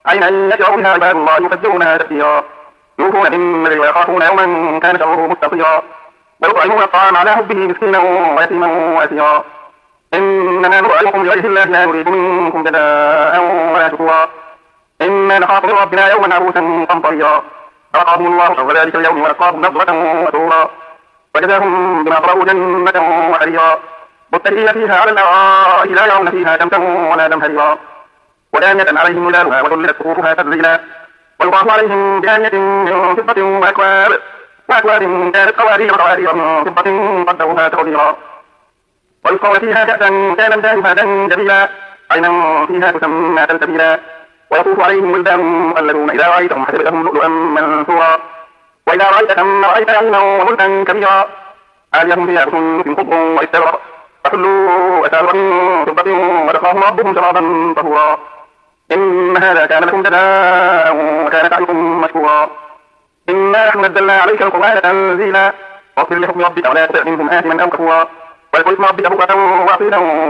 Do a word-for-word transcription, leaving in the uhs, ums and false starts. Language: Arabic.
عينا يشرب بها عباد الله يفجرونها تفجيرا يوفون بالنذر ويخافون يوما كان شره مستطيرا ويطعمون الطعام على حبه مسكينا ويتيما واسيرا إنما نطعمكم لوجه الله لا نريد منكم جزاء ولا شكورا إنا نخاف من ربنا يوما عبوسا قمطريرا فوقاهم الله شر ذلك اليوم ولقاهم نضرة وسرورا وجزاهم بما صبروا جنة وحريرا متكئين فيها على الأرائك لا يرون فيها شمسا ولا زمهريرا ودانية عليهم ظلالها وذللت قطوفها تذليلا ويطاف عليهم بآنية من فضة وأكواب وأكواب كانت قوارير قوارير من فضة قدروها تقديرا ويسقون فيها كأسا كان دانها جميلا عينا فيها تسمى سلسبيلا ويطوف عليهم ولدان مخلدون إذا رأيتهم حسبتهم لؤلؤا منثورا وإذا رأيت ثم رأيت عينا وملكا كبيرا عاليهم ثياب من خضر واستبرق فحلوا أساور من فضة ورقاهم ربهم شرابا طهورا إن هذا كان لكم جزاء وكان سعيكم مشكورا إنا نحن نزلنا عليك القرآن تنزيلا واصبر لحكم ربك ولا تطع منهم آثما أو كفورا واذكر اسم ربك بكرة وأصيلا